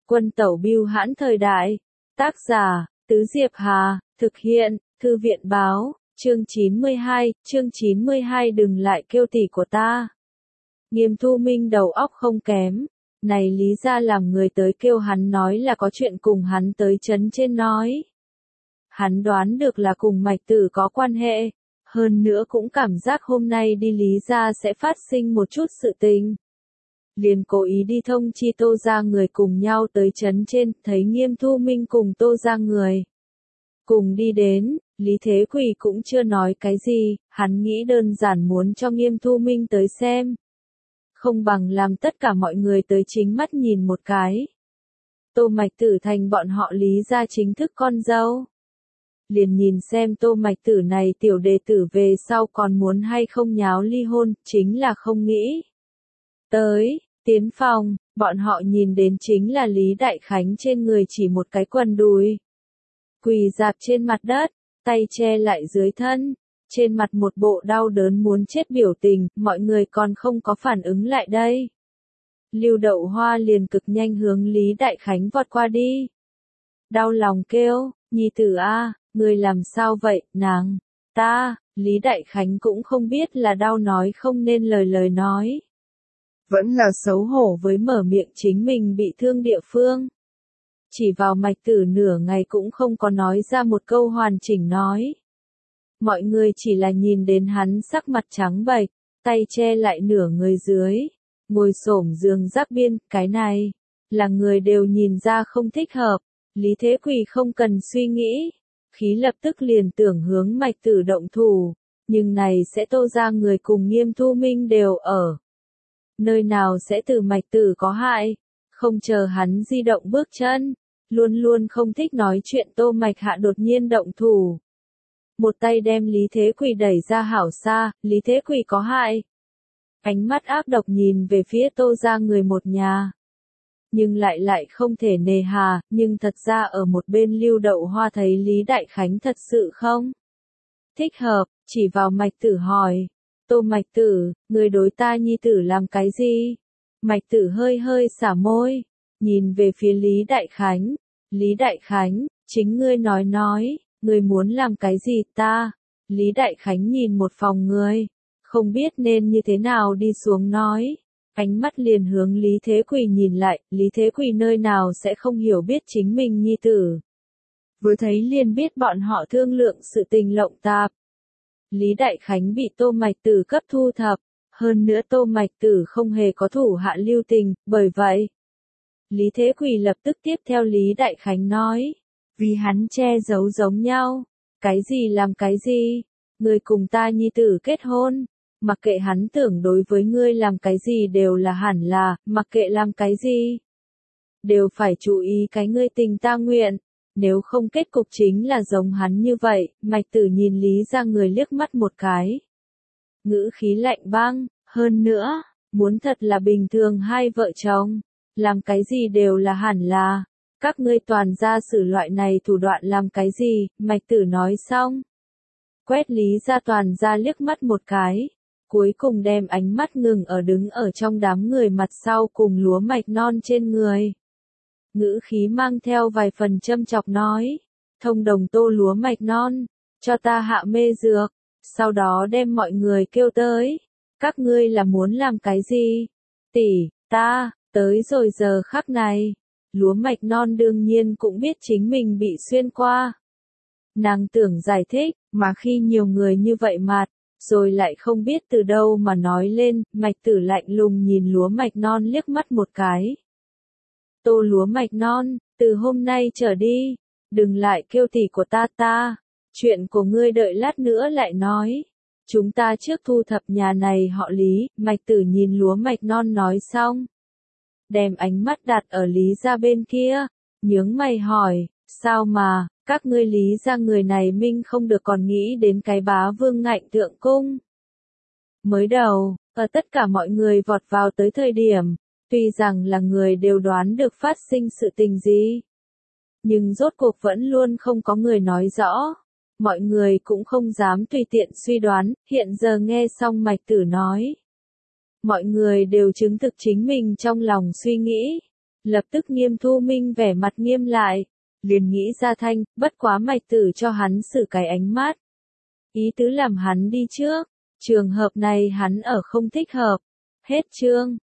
Quân tẩu bưu hãn thời đại. Tác giả, Tứ Diệp Hà, thực hiện, Thư viện báo, chương 92, đừng lại kêu tỷ của ta. Nghiêm Thu Minh đầu óc không kém. Này lý ra làm người tới kêu hắn nói là có chuyện cùng hắn tới trấn trên nói. Hắn đoán được là cùng Mạch Tử có quan hệ, hơn nữa cũng cảm giác hôm nay đi lý ra sẽ phát sinh một chút sự tình. Liền cố ý đi thông chi Tô ra người cùng nhau tới trấn trên, thấy Nghiêm Thu Minh cùng Tô ra người cùng đi đến, Lý Thế Quỳ cũng chưa nói cái gì, hắn nghĩ đơn giản muốn cho Nghiêm Thu Minh tới xem. Không bằng làm tất cả mọi người tới chính mắt nhìn một cái. Tô Mạch Tử thành bọn họ Lý ra chính thức con dâu. Liền nhìn xem Tô Mạch Tử này tiểu đệ tử về sau còn muốn hay không nháo ly hôn, chính là không nghĩ. Tới, tiến phòng, bọn họ nhìn đến chính là Lý Đại Khánh trên người chỉ một cái quần đùi. Quỳ dạp trên mặt đất, tay che lại dưới thân, trên mặt một bộ đau đớn muốn chết biểu tình, mọi người còn không có phản ứng lại đây. Lưu Đậu Hoa liền cực nhanh hướng Lý Đại Khánh vọt qua đi. Đau lòng kêu, nhi tử a, người làm sao vậy, nàng, ta, Lý Đại Khánh cũng không biết là đau nói không nên lời nói. Vẫn là xấu hổ với mở miệng chính mình bị thương địa phương. Chỉ vào Mạch Tử nửa ngày cũng không có nói ra một câu hoàn chỉnh nói. Mọi người chỉ là nhìn đến hắn sắc mặt trắng bệch, tay che lại nửa người dưới, ngồi xổm giường giáp biên, cái này, là người đều nhìn ra không thích hợp. Lý Thế Quỳ không cần suy nghĩ, khí lập tức liền tưởng hướng Mạch Tử động thủ, nhưng này sẽ Tô ra người cùng Nghiêm Thu Minh đều ở. Nơi nào sẽ từ Mạch Tử có hại, không chờ hắn di động bước chân, luôn luôn không thích nói chuyện Tô Mạch Hạ đột nhiên động thủ. Một tay đem Lý Thế Quỳ đẩy ra hảo xa, Lý Thế Quỳ có hại. Ánh mắt ác độc nhìn về phía Tô ra người một nhà. Nhưng lại không thể nề hà, nhưng thật ra ở một bên Lưu Đậu Hoa thấy Lý Đại Khánh thật sự không thích hợp, chỉ vào Mạch Tử hỏi. Tô Mạch Tử, người đối ta nhi tử làm cái gì? Mạch Tử hơi xả môi, nhìn về phía Lý Đại Khánh. Lý Đại Khánh, chính ngươi nói, ngươi muốn làm cái gì ta? Lý Đại Khánh nhìn một phòng người, không biết nên như thế nào đi xuống nói. Ánh mắt liền hướng Lý Thế Quỳ nhìn lại, Lý Thế Quỳ nơi nào sẽ không hiểu biết chính mình nhi tử. Vừa thấy liền biết bọn họ thương lượng sự tình lộng tạp. Lý Đại Khánh bị Tô Mạch Tử cấp thu thập, hơn nữa Tô Mạch Tử không hề có thủ hạ lưu tình, bởi vậy. Lý Thế Quỳ lập tức tiếp theo Lý Đại Khánh nói, vì hắn che giấu giống nhau, cái gì làm cái gì, người cùng ta nhi tử kết hôn, mặc kệ hắn tưởng đối với ngươi làm cái gì đều là hẳn là, mặc kệ làm cái gì, đều phải chú ý cái ngươi tình ta nguyện, nếu không kết cục chính là giống hắn như vậy. Mạch Tử nhìn Lý ra người liếc mắt một cái, ngữ khí lạnh băng, hơn nữa, muốn thật là bình thường hai vợ chồng, làm cái gì đều là hẳn là, các ngươi toàn ra sử loại này thủ đoạn làm cái gì, Mạch Tử nói xong. Quét Lý ra toàn ra liếc mắt một cái, cuối cùng đem ánh mắt ngừng ở đứng ở trong đám người mặt sau cùng lúa mạch non trên người. Ngữ khí mang theo vài phần châm chọc nói, thông đồng Tô lúa mạch non, cho ta hạ mê dược, sau đó đem mọi người kêu tới, các ngươi là muốn làm cái gì? Tỷ, ta, tới rồi giờ khắc này, lúa mạch non đương nhiên cũng biết chính mình bị xuyên qua. Nàng tưởng giải thích, mà khi nhiều người như vậy mặt, rồi lại không biết từ đâu mà nói lên, Mạch Tử lạnh lùng nhìn lúa mạch non liếc mắt một cái. Tô lúa mạch non, từ hôm nay trở đi, đừng lại kêu tỷ của ta, chuyện của ngươi đợi lát nữa lại nói. Chúng ta trước thu thập nhà này họ Lý, Mạch Tử nhìn lúa mạch non nói xong. Đem ánh mắt đặt ở Lý ra bên kia, nhướng mày hỏi, sao mà, các ngươi Lý ra người này minh không được còn nghĩ đến cái bá vương ngạnh thượng cung. Mới đầu, ở tất cả mọi người vọt vào tới thời điểm, tuy rằng là người đều đoán được phát sinh sự tình gì, nhưng rốt cuộc vẫn luôn không có người nói rõ. Mọi người cũng không dám tùy tiện suy đoán, hiện giờ nghe xong Mạch Tử nói. Mọi người đều chứng thực chính mình trong lòng suy nghĩ, Lập tức Nghiêm Thu Minh vẻ mặt nghiêm lại, liền nghĩ ra thanh, bất quá Mạch Tử cho hắn xử cái ánh mắt. Ý tứ làm hắn đi trước, trường hợp này hắn ở không thích hợp. Hết chương.